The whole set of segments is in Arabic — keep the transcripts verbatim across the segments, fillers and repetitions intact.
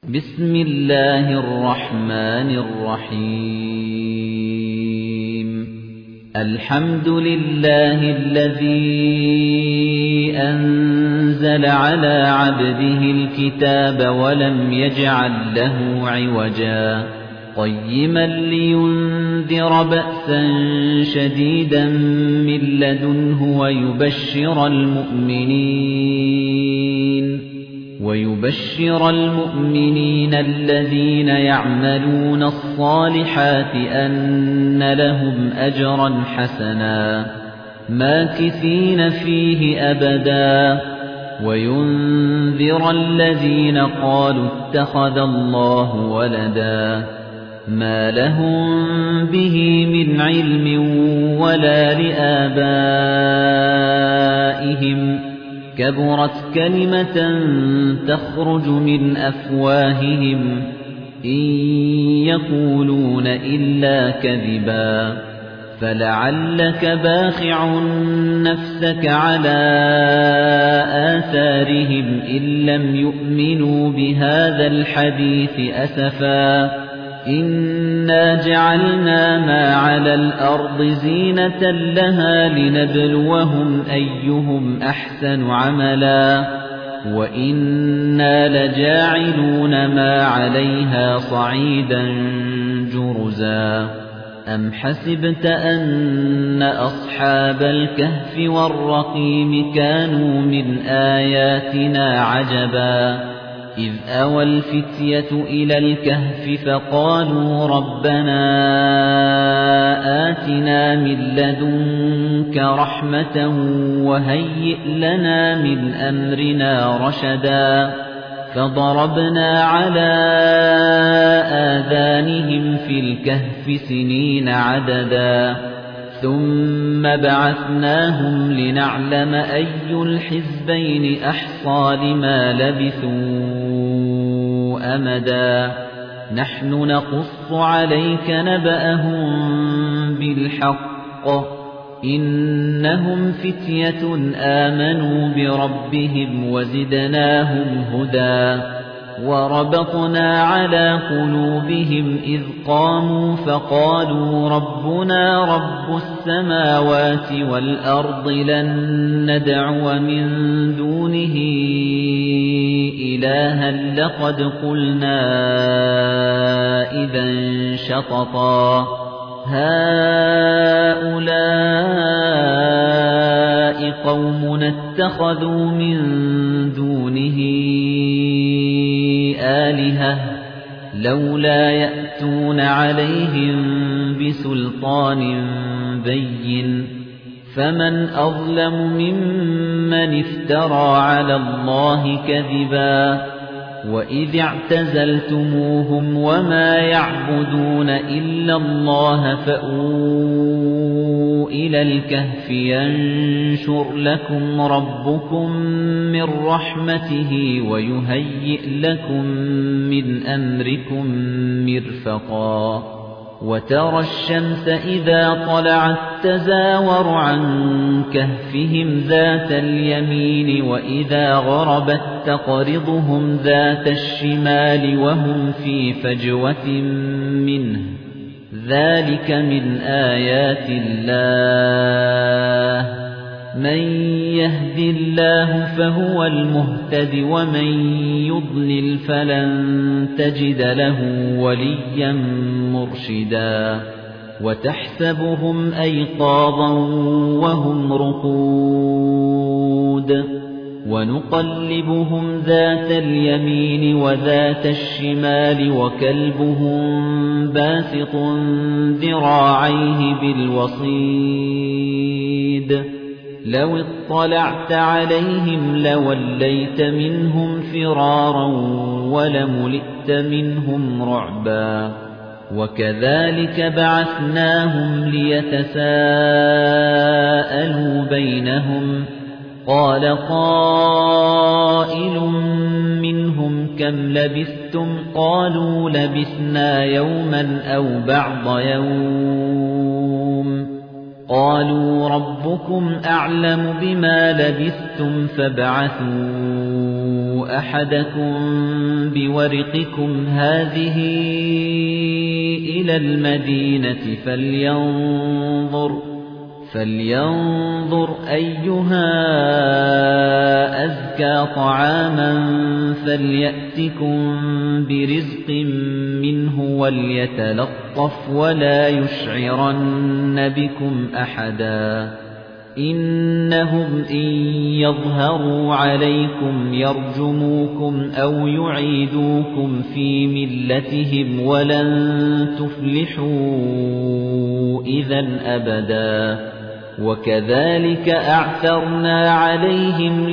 بسم الله الرحمن الرحيم الحمد لله الذي أنزل على عبده الكتاب ولم يجعل له عوجا قيما لينذر بأسا شديدا من لدنه ويبشر المؤمنين ويبشر المؤمنين الذين يعملون الصالحات أن لهم أجرا حسنا ماكثين فيه أبدا وينذر الذين قالوا اتخذ الله ولدا ما لهم به من علم ولا لآبائهم كبرت كلمة تخرج من أفواههم إن يقولون إلا كذبا فلعلك باخع نفسك على آثارهم إن لم يؤمنوا بهذا الحديث أسفا إنا جعلنا ما على الأرض زينة لها لنبلوهم أيهم أحسن عملا وإنا لجاعلون ما عليها صعيدا جرزا أم حسبت أن أصحاب الكهف والرقيم كانوا من آياتنا عجبا إذ أوى الفتية إلى الكهف فقالوا ربنا آتنا من لدنك رحمة وهيئ لنا من أمرنا رشدا فضربنا على آذانهم في الكهف سنين عددا ثم بعثناهم لنعلم أي الحزبين أحصى لما لبثوا أمدا نحن نقص عليك نبأهم بالحق إنهم فتية آمنوا بربهم وزدناهم هدى وربطنا على قلوبهم إذ قاموا فقالوا ربنا رب السماوات والأرض لن ندعو من دونه إلها لقد قلنا إذا شططا هؤلاء قوم اتخذوا من دونه آلهة لولا يأتون عليهم بسلطان بين فمن أظلم ممن افترى على الله كذبا وإذ اعتزلتموهم وما يعبدون إلا الله فأووا إلى الكهف ينشر لكم ربكم من رحمته ويهيئ لكم من أمركم مرفقا وترى الشمس إذا طلعت تزاور عن كهفهم ذات اليمين وإذا غربت تقرضهم ذات الشمال وهم في فجوة منه ذلك من آيات الله من يهد الله فهو المهتد ومن يضلل فلن تجد له وليا مرشدا وتحسبهم أيقاظا وهم رقود ونقلبهم ذات اليمين وذات الشمال وكلبهم باسط ذراعيه بالوصيد لو اطلعت عليهم لوليت منهم فرارا ولملئت منهم رعبا وكذلك بعثناهم ليتساءلوا بينهم قال قائل منهم كم لبثتم قالوا لبثنا يوما أو بعض يوم قالوا ربكم أعلم بما لبثتم فابعثوا أحدكم بورقكم هذه إلى المدينة فلينظر فلينظر أيها أزكى طعاما فليأتكم برزق منه وليتلطف ولا يشعرن بكم أحدا إنهم إن يظهروا عليكم يرجموكم أو يعيدوكم في ملتهم ولن تفلحوا إذا أبدا وكذلك أعثرنا عليهم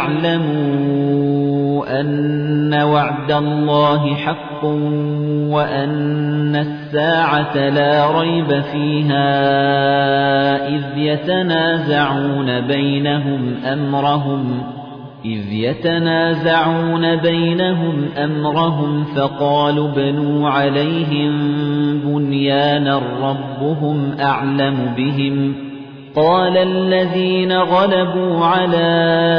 ليعلموا أن وعد الله حق وأن الساعة لا ريب فيها إذ يتنازعون بينهم أمرهم إذ يتنازعون بينهم أمرهم فقالوا ابنوا عليهم بنيانا ربهم أعلم بهم قال الذين غلبوا على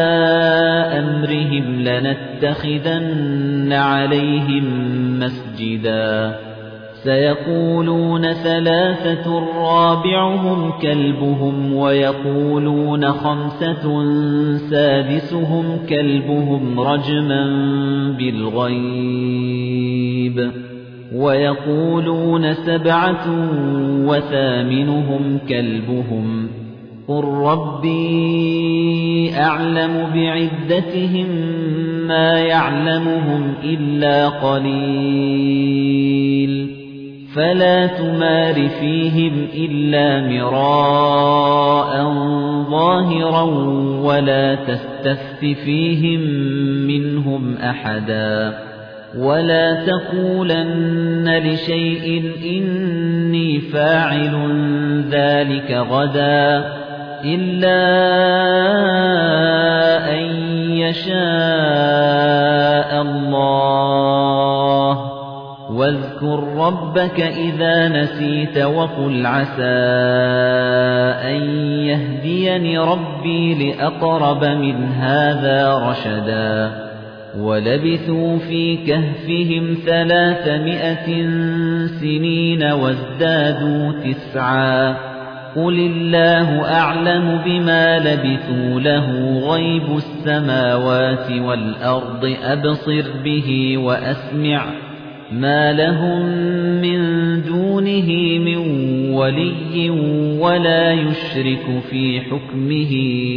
أمرهم لنتخذن عليهم مسجدا سيقولون ثلاثة رابعهم كلبهم ويقولون خمسة سادسهم كلبهم رجما بالغيب ويقولون سبعة وثامنهم كلبهم قل ربي أعلم بعدتهم ما يعلمهم إلا قليل فلا تمار فيهم إلا مراء ظاهرا ولا تستفت فيهم منهم أحدا ولا تقولن لشيء إني فاعل ذلك غدا إلا أن يشاء الله واذكر ربك إذا نسيت وقل عسى أن يهديني ربي لأقرب من هذا رشدا ولبثوا في كهفهم ثلاثمائة سنين وازدادوا تسعا قل الله أعلم بما لبثوا له غيب السماوات والأرض أبصر به وأسمع ما لهم من دونه من ولي ولا يشرك في حكمه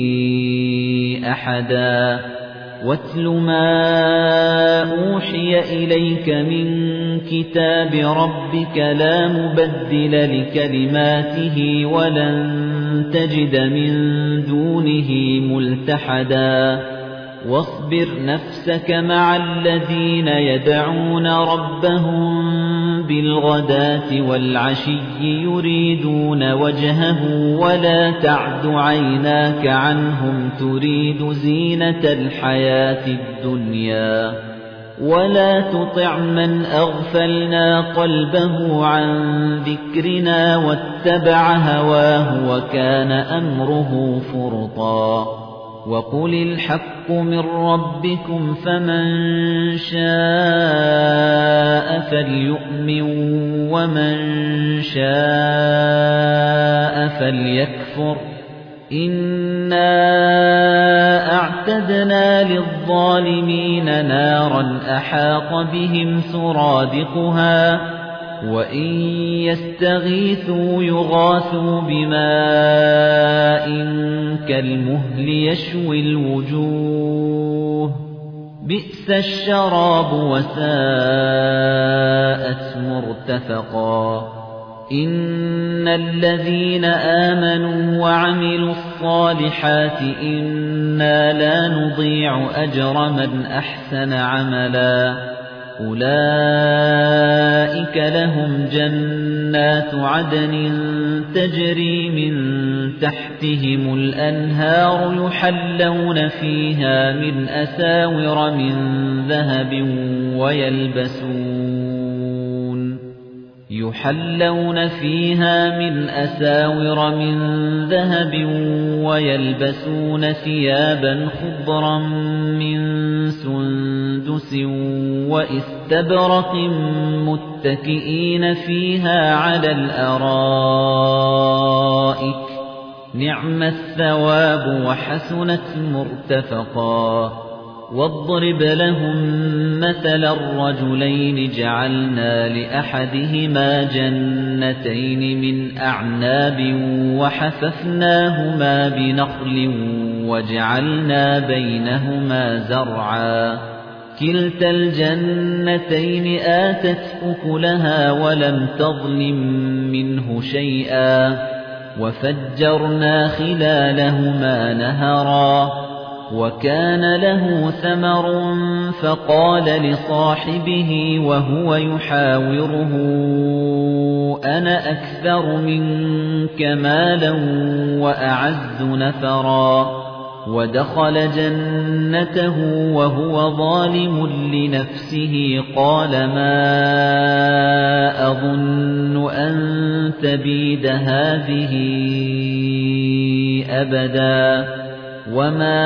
أحدا واتل ما أوحي إليك من كتاب ربك لا مبدل لكلماته ولن تجد من دونه ملتحدا واصبر نفسك مع الذين يدعون ربهم بالغداة والعشي يريدون وجهه ولا تعد عيناك عنهم تريد زينة الحياة الدنيا ولا تطع من أغفلنا قلبه عن ذكرنا واتبع هواه وكان أمره فرطا وقل الحق من ربكم فمن شاء فليؤمن ومن شاء فليكفر إنا أعتدنا للظالمين نارا أحاط بهم سرادقها وإن يستغيثوا يغاثوا بماء كالمهل يشوي الوجوه بئس الشراب وساءت مرتفقا إن الذين آمنوا وعملوا الصالحات إنا لا نضيع أجر من أحسن عملا أولئك لهم جنات عدن تجري من تحتهم الأنهار يحلون فيها من أساور من ذهب ويلبسون يُحَلَّوْنَ فِيهَا مِنْ أَسَاوِرَ مِنْ ذَهَبٍ وَيَلْبَسُونَ ثِيَابًا خُضْرًا مِنْ سُنْدُسٍ وَإِسْتَبْرَقٍ مُتَّكِئِينَ فِيهَا عَلَى الْأَرَائِكِ نِعْمَ الثَّوَابُ وَحَسُنَتْ مُرْتَفَقًا وَاضْرِبْ لَهُم مَّثَلًا الرَّجُلَيْنِ جَعَلْنَا لِأَحَدِهِمَا جَنَّتَيْنِ مِنْ أَعْنَابٍ وَحَفَفْنَاهُمَا بِنَخْلٍ وَجَعَلْنَا بَيْنَهُمَا زَرْعًا كِلْتَا الْجَنَّتَيْنِ آتَتْ أُكُلَهَا وَلَمْ تَظْلِم مِّنْهُ شَيْئًا وَفَجَّرْنَا خِلَالَهُمَا نَهَرًا وَكَانَ لَهُ ثَمَرٌ فَقَالَ لِصَاحِبِهِ وَهُوَ يُحَاوِرُهُ أَنَا أَكْثَرُ مِنكَ مَالًا وَأَعَزُّ نَفَرًا وَدَخَلَ جَنَّتَهُ وَهُوَ ظَالِمٌ لِنَفْسِهِ قَالَ مَا أَظُنُّ أَن تَبِيدَ هَٰذِهِ أَبَدًا وَمَا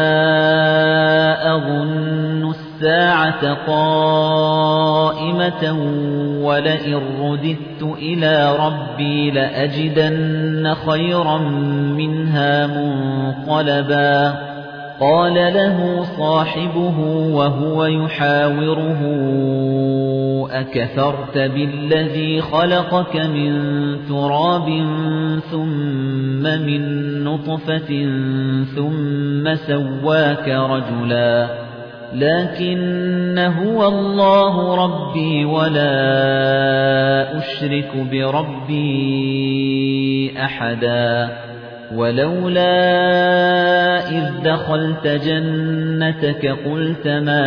أَظُنُّ السَّاعَةَ قَائِمَةً وَلَئِن رُّدِدتُّ إِلَىٰ رَبِّي لَأَجِدَنَّ خَيْرًا مِّنْهَا مُنقَلَبًا قَالَ لَهُ صَاحِبُهُ وَهُوَ يُحَاوِرُهُ أَكَفَرْتَ بِالَّذِي خَلَقَكَ مِن تُرَابٍ ثُمَّ مِن نُّطْفَةٍ ثُمَّ سَوَّاكَ رَجُلًا لَّكِنَّ هُوَ اللَّهُ رَبِّي وَلَا أُشْرِكُ بِرَبِّي أَحَدًا وَلَوْلَا إِذْ دَخَلْتَ جَنَّتَكَ قُلْتَ مَا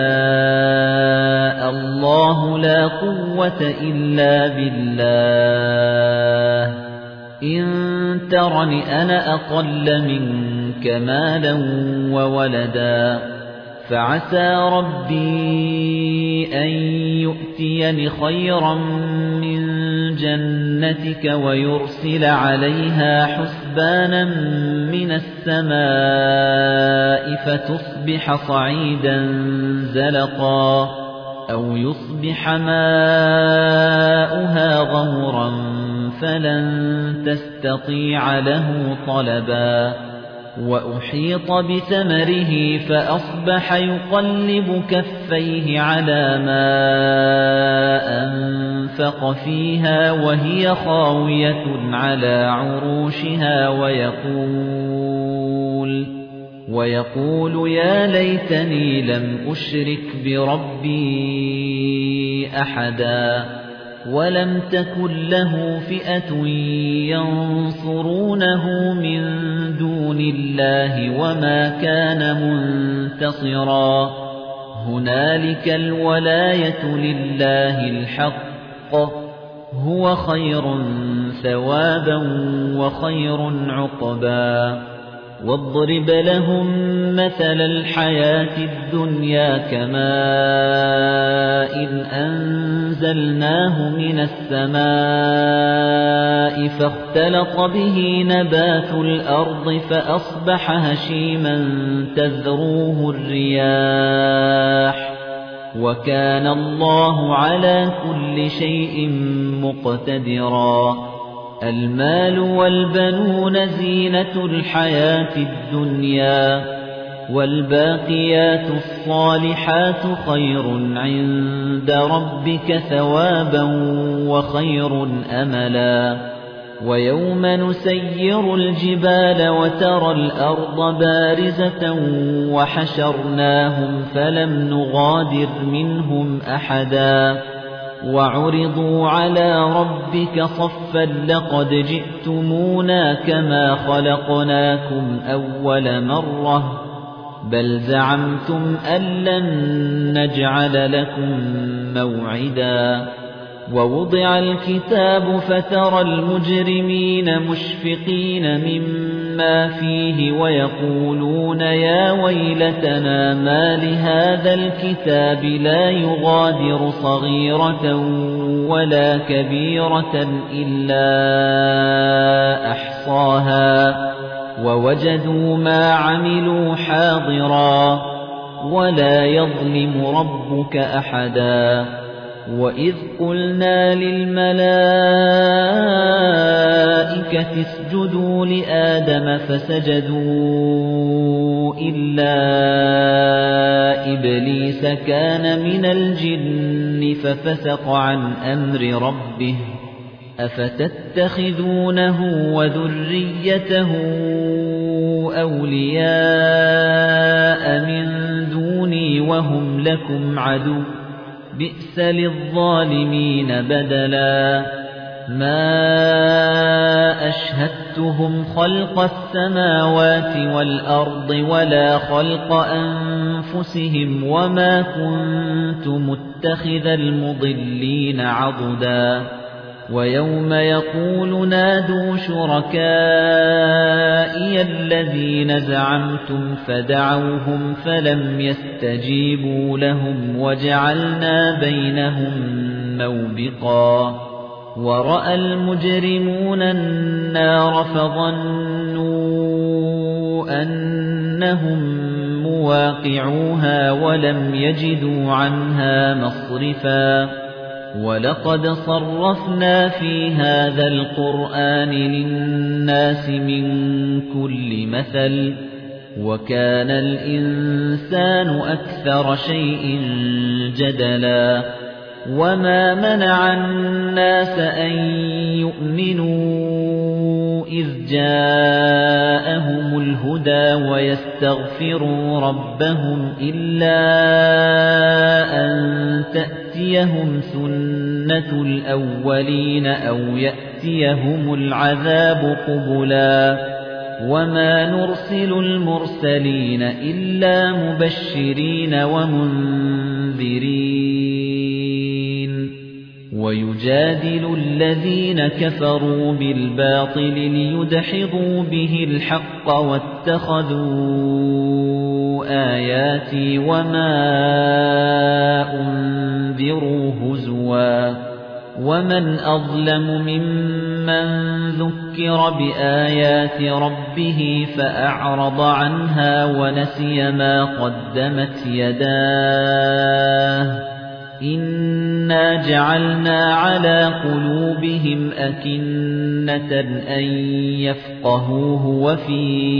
شَاءَ اللَّهُ لَا قُوَّةَ إِلَّا بِاللَّهِ إِن تَرَنِ أَنَا أَقَلَّ مِنكَ مَالًا وَوَلَدًا فَعَسَىٰ رَبِّي أَن يُؤْتِيَنِ خَيْرًا مِّن جَنَّتِكَ وَيُرْسِلَ عَلَيْهَا حُسْبَانًا مِّنَ السَّمَاءِ فَتُصْبِحَ صَعِيدًا زَلَقًا أَوْ يُصْبِحَ مَاؤُهَا غَوْرًا فَلَن تَسْتَطِيعَ لَهُ طَلَبًا وَأُحِيطَ بِثَمَرِهِ فَأَصْبَحَ يُقَلِّبُ كَفَّيْهِ عَلَىٰ مَا أَنفَقَ فِيهَا وَهِيَ خَاوِيَةٌ عَلَىٰ عُرُوشِهَا وَيَقُولُ وَيَقُولُ يَا لَيْتَنِي لَمْ أُشْرِكْ بِرَبِّي أَحَدًا وَلَمْ تَكُن لَّهُ فِئَةٌ يَنصُرُونَهُ مِن دُونِ اللَّهِ وَمَا كَانَ مُنتَصِرًا هُنَالِكَ الْوَلَايَةُ لِلَّهِ الْحَقِّ هُوَ خَيْرٌ ثَوَابًا وَخَيْرٌ عُقْبًا وَاضْرِبْ لَهُم مَّثَلَ الْحَيَاةِ الدُّنْيَا كَمَاءٍ أَنزَلْنَاهُ مِنَ السَّمَاءِ فَاخْتَلَطَ بِهِ نَبَاتُ الْأَرْضِ فَأَصْبَحَ هَشِيمًا تَذْرُوهُ الرِّيَاحُ وَكَانَ اللَّهُ عَلَى كُلِّ شَيْءٍ مُقْتَدِرًا الْمَالُ وَالْبَنُونَ زِينَةُ الْحَيَاةِ الدُّنْيَا وَالْبَاقِيَاتُ الصَّالِحَاتُ خَيْرٌ عِندَ رَبِّكَ ثَوَابًا وَخَيْرٌ أَمَلًا وَيَوْمَ نُسَيِّرُ الْجِبَالَ وَتَرَى الْأَرْضَ بَارِزَةً وَحَشَرْنَاهُمْ فَلَمْ نُغَادِرْ مِنْهُمْ أَحَدًا وَعُرِضُوا عَلَى رَبِّكَ صَفًّا لَّقَدْ جِئْتُمُونَا كَمَا خَلَقْنَاكُمْ أَوَّلَ مَرَّةٍ بَلْ زَعَمْتُمْ أَن لَّن نَّجْعَلَ لَكُم مَّوْعِدًا وَوُضِعَ الْكِتَابُ فَتَرَى الْمُجْرِمِينَ مُشْفِقِينَ مِمَّا فِيهِ وَيَقُولُونَ يَا وَيْلَتَنَا مَا لِهَذَا الْكِتَابِ لَا يُغَادِرُ صَغِيرَةً وَلَا كَبِيرَةً إِلَّا أَحْصَاهَا وَوَجَدُوا مَا عَمِلُوا حَاضِرًا وَلَا يَظْلِمُ رَبُّكَ أَحَدًا وَإِذْ قُلْنَا لِلْمَلَائِكَةِ اسْجُدُوا لِآدَمَ فَسَجَدُوا إِلَّا إِبْلِيسَ كَانَ مِنَ الْجِنِّ فَفَسَقَ عَنْ أَمْرِ رَبِّهِ أَفَتَتَّخِذُونَهُ وَذُرِّيَّتَهُ أَوْلِيَاءَ مِن دُونِي وَهُمْ لَكُمْ عَدُوٌّ بِئْسَ لِلظَّالِمِينَ بَدَلًا مَا أَشْهَدتُّهُمْ خَلْقَ السَّمَاوَاتِ وَالْأَرْضِ وَلَا خَلْقَ أَنفُسِهِمْ وَمَا كُنتُ مُتَّخِذَ الْمُضِلِّينَ عَضُدًا وَيَوْمَ يَقُولُ نَادُوا شُرَكَائِيَ الَّذِينَ زَعَمْتُمْ فَدَعَوْهُمْ فَلَمْ يَسْتَجِيبُوا لَهُمْ وَجَعَلْنَا بَيْنَهُم مَّوْبِقًا وَرَأَى الْمُجْرِمُونَ النَّارَ فَظَنُّوا أَنَّهُم مُّوَاقِعُوهَا وَلَمْ يَجِدُوا عَنْهَا مَصْرِفًا وَلَقَدْ صَرَّفْنَا فِي هَذَا الْقُرْآنِ لِلنَّاسِ مِنْ كُلِّ مَثَلٍ وَكَانَ الْإِنسَانُ أَكْثَرَ شَيْءٍ جَدَلًا وَمَا مَنَعَ النَّاسَ أَن يُؤْمِنُوا إِذْ جَاءَهُمُ الْهُدَى وَيَسْتَغْفِرُوا رَبَّهُمْ إِلَّا أَن تَأْتِيَهُمْ سُنَّةُ الْأَوَّلِينَ أَوْ يَأْتِيَهُمُ الْعَذَابُ قُبُلًا وَمَا نُرْسِلُ الْمُرْسَلِينَ إِلَّا مُبَشِّرِينَ وَمُنذِرِينَ وَيُجَادِلُ الَّذِينَ كَفَرُوا بِالْبَاطِلِ لِيُدْحِضُوا بِهِ الْحَقَّ وَاتَّخَذُوا آيَاتِي وَمَا أُنذِرُوا هُزُوًا وَمَنْ أَظْلَمُ مِمَّنْ ذُكِّرَ بِآيَاتِ رَبِّهِ فَأَعْرَضَ عَنْهَا وَنَسِيَ مَا قَدَّمَتْ يَدَاهُ إِنَّا جَعَلْنَا عَلَى قُلُوبِهِمْ أَكِنَّةً أَن يَفْقَهُوهُ وَفِي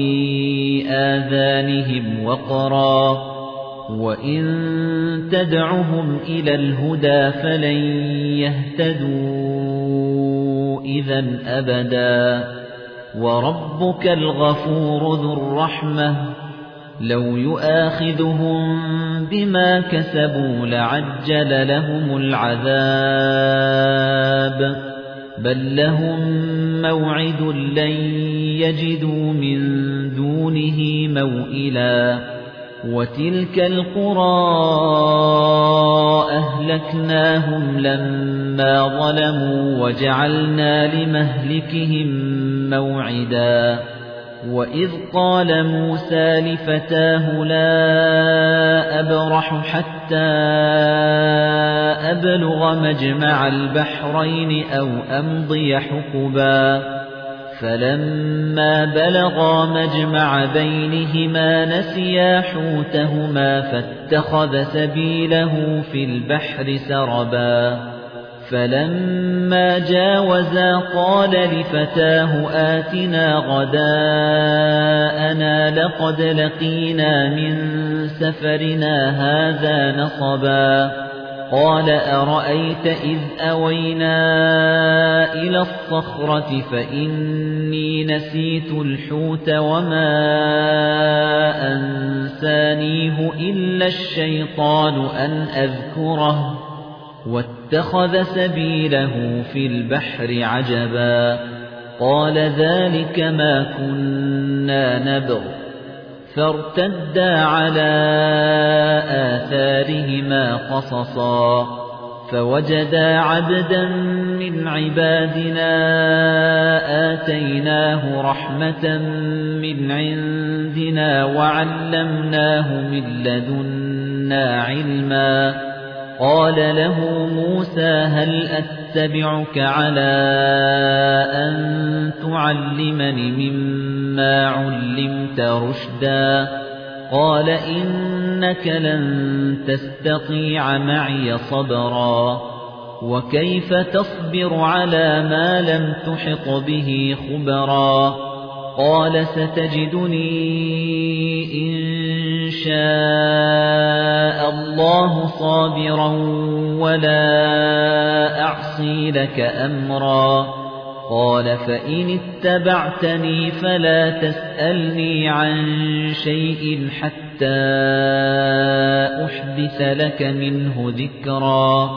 آذَانِهِمْ وَقْرًا وَإِن تَدْعُهُمْ إِلَى الْهُدَى فَلَن يَهْتَدُوا إِذًا أَبَدًا وَرَبُّكَ الْغَفُورُ ذُو الرَّحْمَةِ لَوْ يُؤَاخِذُهُم بِمَا كَسَبُوا لَعَجَّلَ لَهُمُ الْعَذَابَ بَل لَّهُم مَّوْعِدٌ لَّن يَجِدُوا مِن دُونِهِ مَوْئِلًا وَتِلْكَ الْقُرَىٰ أَهْلَكْنَاهُمْ لَمَّا ظَلَمُوا وَجَعَلْنَا لِمَهْلِكِهِم مَّوْعِدًا وَإِذْ قَالَ مُوسَى لِفَتَاهُ لَا أَبْرَحُ حَتَّىٰ أَبْلُغَ مَجْمَعَ الْبَحْرَيْنِ أَوْ أَمْضِيَ حُقُبًا فَلَمَّا بَلَغَا مَجْمَعَ بَيْنِهِمَا نَسِيَا حُوتَهُمَا فَاتَّخَذَ سَبِيلَهُ فِي الْبَحْرِ سَرَبًا فَلَمَّا جَاوَزَا قَالَ لِفَتَاهُ آتِنَا غَدَاءَنَا لَقَدْ لَقِينَا مِن سَفَرِنَا هَٰذَا نَصَبًا قَالَ أَرَأَيْتَ إِذْ أَوَيْنَا إِلَى الصَّخْرَةِ فَإِنِّي نَسِيتُ الْحُوتَ وَمَا أَنسَانِيهُ إِلَّا الشَّيْطَانُ أَنْ أَذْكُرَهُ وَاتَّخَذَ سَبِيلَهُ فِي الْبَحْرِ عَجَبًا قَالَ ذَلِكَ مَا كُنَّا نَبْغِ فَارْتَدَّا عَلَى آثَارِهِمَا قَصَصًا فوجدا عبدا من عبادنا آتيناه رحمة من عندنا وعلمناه من لدنا علما قال له موسى هل أتبعك على أن تعلمني مما علمت رشدا قال إنك لن تستطيع معي صبرا وكيف تصبر على ما لم تحط به خبرا قال ستجدني إن شاء الله صابرا ولا أعصي لك أمرا قال فإن اتبعتني فلا تسألني عن شيء حتى أحدث لك منه ذكرا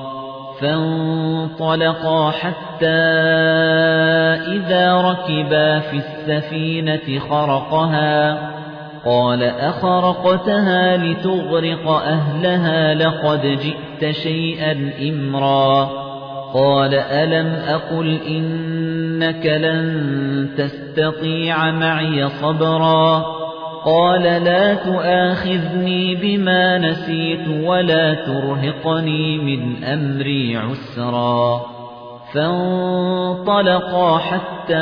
فانطلقا حتى إذا ركبا في السفينة خرقها قال أخرقتها لتغرق أهلها لقد جئت شيئا إمرا قال ألم أقل إنك لن تستطيع معي صبرا قال لا تؤاخذني بما نسيت ولا ترهقني من أمري عسرا فانطلقا حتى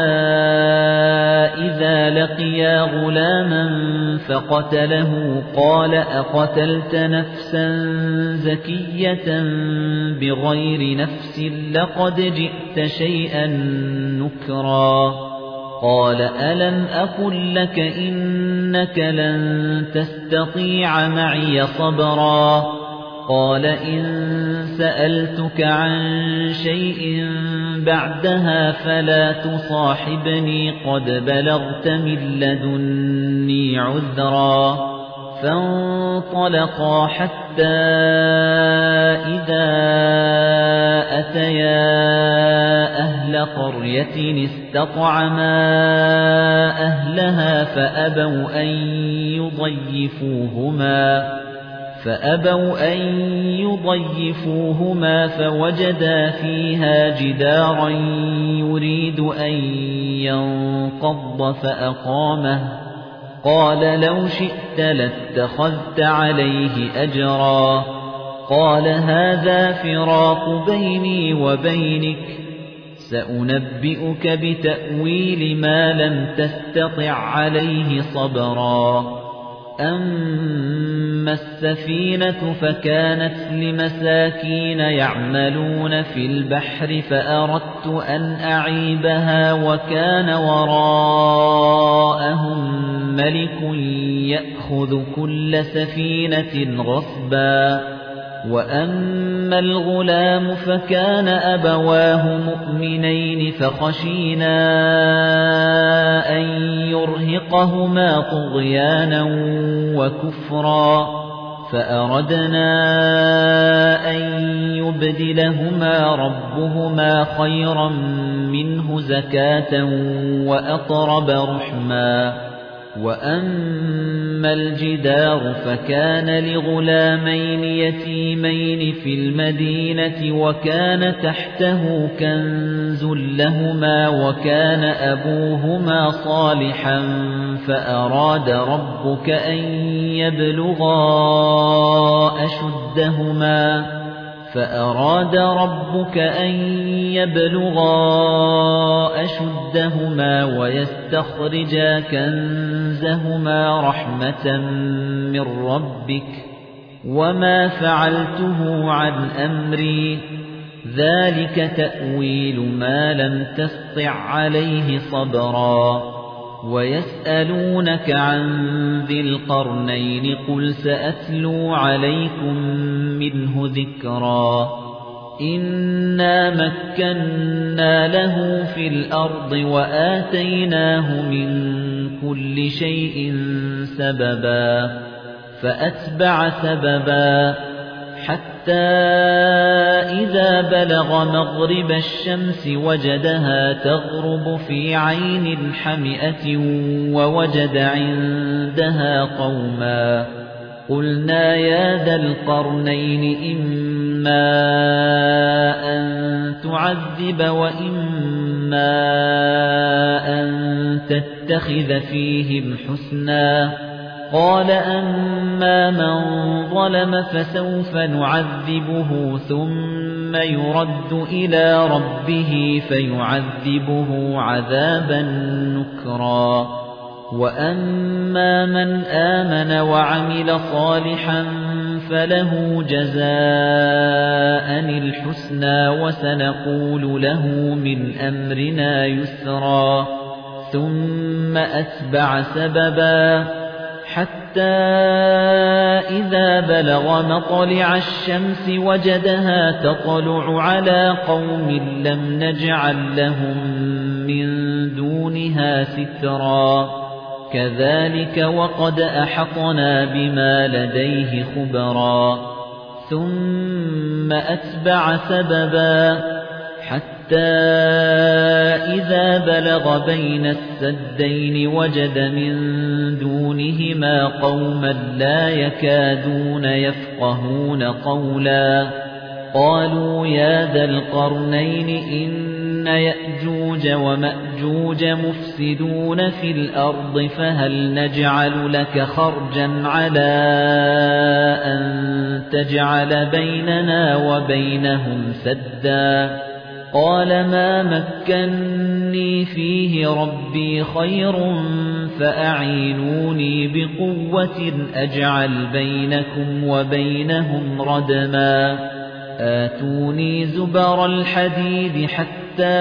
إذا لقيا غلاما فقتله قال أقتلت نفسا زكية بغير نفس لقد جئت شيئا نكرا قال ألم أقل لك إنك لن تستطيع معي صبرا قال إن سألتك عن شيء بعدها فلا تصاحبني قد بلغت من لدني عذرا فانطلقا حتى إذا أتيا أهل قرية استطعما أهلها فأبوا أن يضيفوهما فأبوا أن يضيفوهما فوجدا فيها جدارا يريد أن ينقض فأقامه قال لو شئت لاتخذت عليه أجرا قال هذا فراق بيني وبينك سأنبئك بتأويل ما لم تستطع عليه صبرا أما السفينة فكانت لمساكين يعملون في البحر فأردت أن أعيبها وكان وراءهم ملك يأخذ كل سفينة غصبا وأما الغلام فكان أبواه مؤمنين فخشينا أن يرهقهما طغيانا وكفرا فأردنا أن يبدلهما ربهما خيرا منه زكاة وأقرب رحما وأما الجدار فكان لغلامين يتيمين في المدينة وكان تحته كنز لهما وكان أبوهما صالحا فأراد ربك أن يبلغا أشدهما فأراد ربك أن يبلغا أشدهما ويستخرجا كنزهما رحمة من ربك وما فعلته عن أمري ذلك تأويل ما لم تسطع عليه صبرا ويسألونك عن ذي القرنين قل سأتلو عليكم منه ذكرا إنا مكنا له في الأرض وآتيناه من كل شيء سببا فأتبع سببا حتى إذا بلغ مغرب الشمس وجدها تغرب في عين حمئة ووجد عندها قوما قلنا يا ذا القرنين إما إِمَّا أَن تُعَذِّبَ وَإِمَّا أَن تَتَّخِذَ فِيهِمْ حُسْنًا قَالَ أَمَّا مَن ظَلَمَ فَسَوْفَ نُعَذِّبُهُ ثُمَّ يُرَدُّ إِلَى رَبِّهِ فَيُعَذِّبُهُ عَذَابًا نُكْرًا وَأَمَّا مَنْ آمَنَ وَعَمِلَ صَالِحًا فَلَهُ جَزَاءً الْحُسْنَى وَسَنَقُولُ لَهُ مِنْ أَمْرِنَا يُسْرًا ثُمَّ أَتْبَعَ سَبَبًا حَتَّى إِذَا بَلَغَ مَطْلِعَ الشَّمْسِ وَجَدَهَا تَطْلُعُ عَلَى قَوْمٍ لَّمْ نَجْعَل لَّهُم مِّن دُونِهَا سِتْرًا كَذَلِكَ وَقَدْ أَحَطْنَا بِمَا لَدَيْهِ خُبْرًا ثُمَّ أَتْبَعَ سَبَبًا حَتَّى إِذَا بَلَغَ بَيْنَ السَّدَّيْنِ وَجَدَ مِن دُونِهِمَا قَوْمًا لَّا يَكَادُونَ يَفْقَهُونَ قَوْلًا قَالُوا يَا ذَا الْقَرْنَيْنِ إِنَّ يَأْجُوجَ وَمَأْجُوجَ مُفْسِدُونَ فِي الْأَرْضِ فَهَلْ نَجْعَلُ لَكَ خَرْجًا عَلَىٰ أَن تَجْعَلَ بَيْنَنَا وَبَيْنَهُمْ سَدًّا قَالَ مَا مَكَّنِّي فِيهِ رَبِّي خَيْرٌ فَأَعِينُونِي بِقُوَّةٍ أَجْعَلْ بَيْنَكُمْ وَبَيْنَهُمْ رَدْمًا آتوني زبر الحديد حتى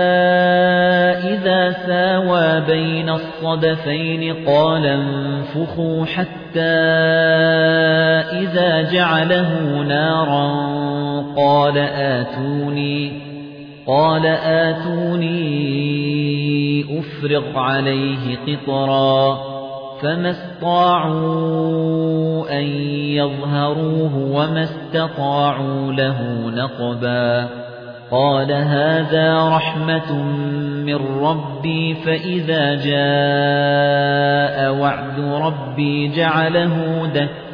إذا ساوى بين الصدفين قال انفخوا حتى إذا جعله نارا قال آتوني قال آتوني أفرغ عليه قطرا فما استطاعوا أن يظهروه وما استطاعوا له نقبا قال هذا رحمة من ربي فإذا جاء وعد ربي جعله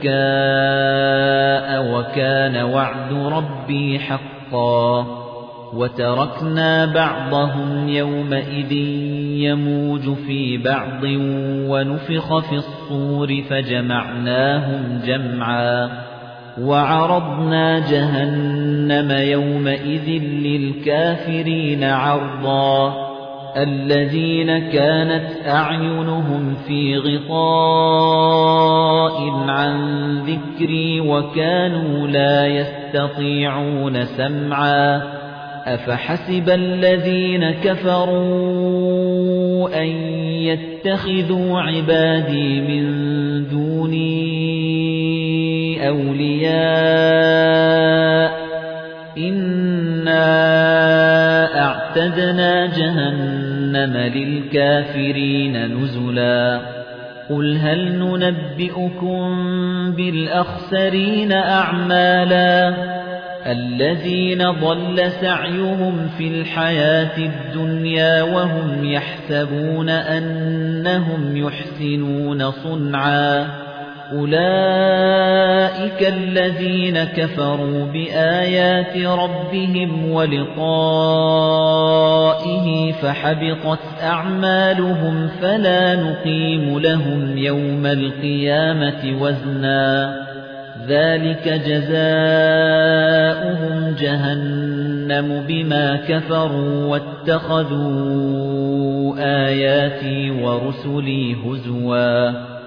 دكاء وكان وعد ربي حقا وَتَرَكْنَا بَعْضَهُمْ يَوْمَئِذٍ يَمُوجُ فِي بَعْضٍ وَنُفِخَ فِي الصُّورِ فَجَمَعْنَاهُمْ جَمْعًا وَعَرَضْنَا جَهَنَّمَ يَوْمَئِذٍ لِلْكَافِرِينَ عَرْضًا الَّذِينَ كَانَتْ أَعْيُنُهُمْ فِي غِطَاءٍ عَن ذِكْرِي وَكَانُوا لَا يَسْتَطِيعُونَ سَمْعًا أَفَحَسِبَ الَّذِينَ كَفَرُوا أَن يَتَّخِذُوا عِبَادِي مِن دُونِي أَوْلِيَاءَ إِنَّا أَعْتَدْنَا جَهَنَّمَ لِلْكَافِرِينَ نُزُلًا قُلْ هَلْ نُنَبِّئُكُم بِالْأَخْسَرِينَ أَعْمَالًا الَّذِينَ ضَلَّ سَعْيُهُمْ فِي الْحَيَاةِ الدُّنْيَا وَهُمْ يَحْسَبُونَ أَنَّهُمْ يُحْسِنُونَ صُنْعًا أُولَئِكَ الَّذِينَ كَفَرُوا بِآيَاتِ رَبِّهِمْ وَلِقَائِهِ فَحَبِطَتْ أَعْمَالُهُمْ فَلَا نُقِيمُ لَهُمْ يَوْمَ الْقِيَامَةِ وَزْنًا ذَلِكَ جَزَاؤُهُمْ جَهَنَّمُ بِمَا كَفَرُوا وَاتَّخَذُوا آيَاتِي وَرُسُلِي هُزُوًا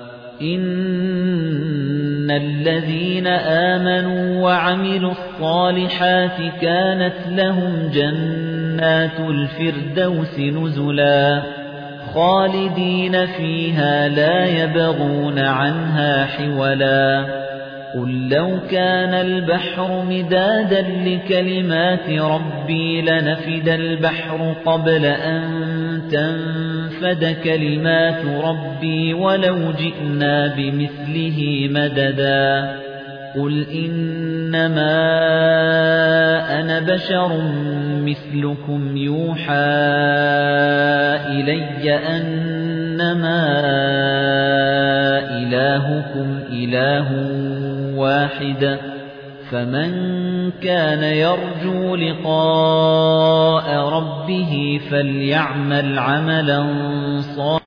إِنَّ الَّذِينَ آمَنُوا وَعَمِلُوا الصَّالِحَاتِ كَانَتْ لَهُمْ جَنَّاتُ الْفِرْدَوْسِ نُزُلًا خَالِدِينَ فِيهَا لَا يَبْغُونَ عَنْهَا حِوَلًا قُل لَّوْ كَانَ الْبَحْرُ مِدَادًا لِّكَلِمَاتِ رَبِّي لَنَفِدَ الْبَحْرُ قَبْلَ أَن تَنفَدَ كَلِمَاتُ رَبِّي وَلَوْ جِئْنَا بِمِثْلِهِ مَدَدًا قُلْ إِنَّمَا أَنَا بَشَرٌ مِثْلُكُمْ يُوحَىٰ إِلَيَّ أَنَّمَا إِلَٰهُكُمْ إِلَٰهٌ واحد فَمَن كَانَ يَرْجُو لِقَاءَ رَبِّهِ فَلْيَعْمَلْ عَمَلًا صَالِحًا